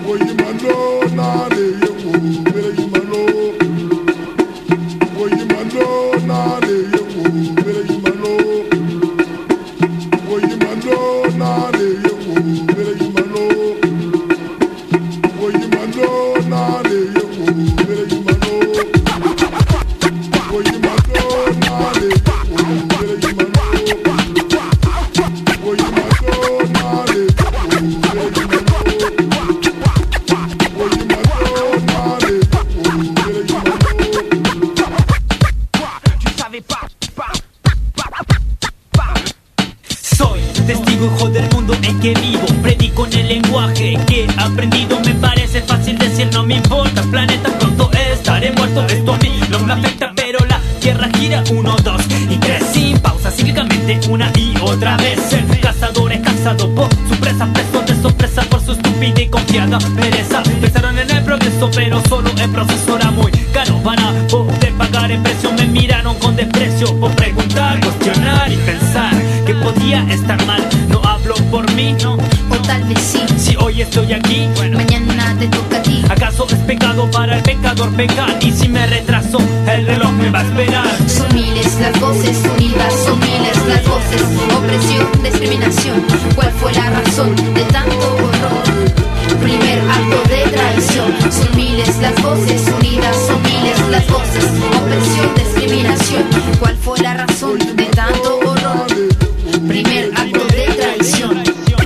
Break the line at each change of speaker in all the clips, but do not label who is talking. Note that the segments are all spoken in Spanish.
Soy testigo, hijo del mundo en que vivo. Predico en el lenguaje que he aprendido. Me parece fácil decir no me importa. Planeta pronto estaré muerto. Esto a mí no me afecta, pero la tierra gira 1, 2 y 3 sin pausa, cíclicamente una y otra vez. El cazador es cazado por su presa, preso de sorpresa por su estúpida y confiada pereza. Pensaron en el progreso, pero solo el proceso era muy caro para poder pagar el precio. Me miraron con desprecio por preguntar, cuestionar y pensar que podía estar mal. No hablo por mí, no,
o tal vez sí.
Si hoy estoy aquí,
bueno, mañana te toca a ti.
¿Acaso es pecado para el pecador pecar? Y si me retraso, el reloj me va a esperar.
Son miles las voces unidas, son miles las voces. Opresión, discriminación, ¿cuál fue la razón de tanto horror? Primer acto de traición. Son miles las voces unidas, son miles las voces. Opresión, discriminación, ¿cuál fue la razón de tanto horror? Primer acto de traición.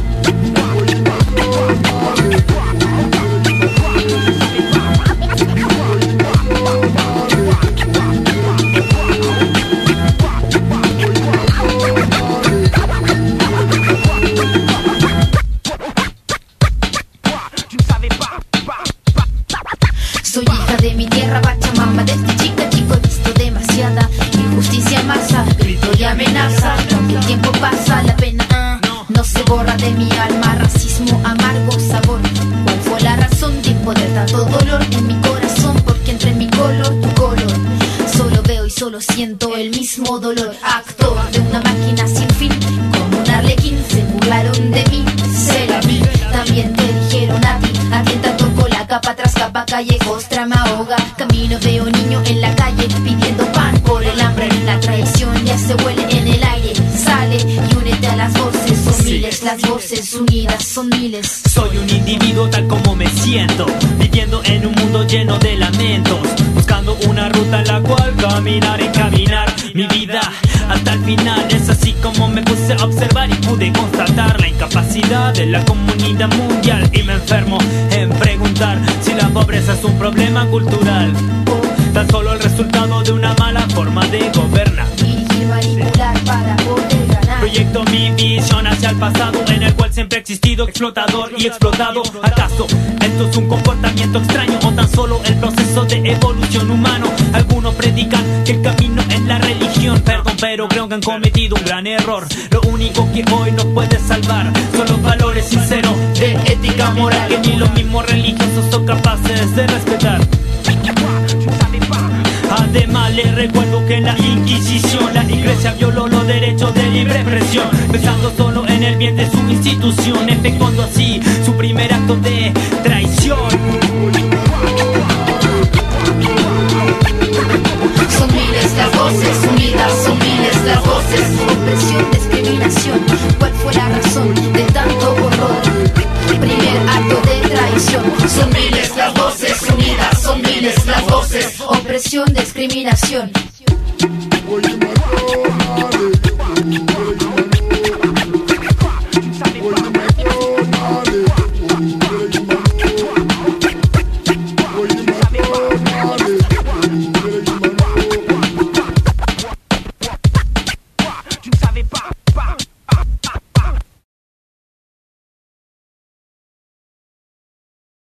Soy hija de mi tierra, Pachamama. Desde chica, chico, he visto demasiada injusticia, masa, grito y amenaza. Aunque el tiempo pasa, la pena no se borra de mi alma. Racismo, amargo sabor. ¿Cuál fue la razón de poder tanto dolor en mi corazón? Porque entre mi color, tu color, solo veo y solo siento el mismo dolor. Acto de una máquina sin fin, como un arlequín. Se burlaron de mí, se la vi. También te dijeron a ti, a quien te tocó la capa tras capa, callejos, trama, ahoga. Camino, veo niño en la calle pidiendo pan por el hambre. La traición ya se huele en el aire. Sale y únete a las voces. Son miles las voces unidas, son miles.
Soy un individuo tal como me siento, viviendo en un mundo lleno de lamentos, buscando una ruta en la cual caminar, encaminar mi vida hasta el final. Es así como me puse a observar y pude constatar la incapacidad de la comunidad mundial. Y me enfermo en preguntar si la pobreza es un problema cultural o tan solo el resultado de una mala forma de gobernar.
Dirigir, manipular para poder ganar.
Proyecto mi visión hacia el pasado, en el cual siempre he existido explotador y explotado. ¿Acaso esto es un comportamiento extraño o tan solo el proceso de evolución humano? Algunos predican que el camino es la religión. Perdón, pero creo que han cometido un gran error. Lo único que hoy nos puede salvar son los valores sinceros de ética moral que ni los mismos religiosos son capaces de respetar. Además les recuerdo que en la Inquisición la Iglesia violó los derechos de libre expresión, pensando solo en el bien de su institución, efectuando así su primer acto de traición.
Son miles las voces unidas, son miles las voces. Opresión, discriminación, ¿cuál fue la razón de tanto horror? Primer acto de traición. Son miles las voces unidas, son miles las voces. Opresión, discriminación.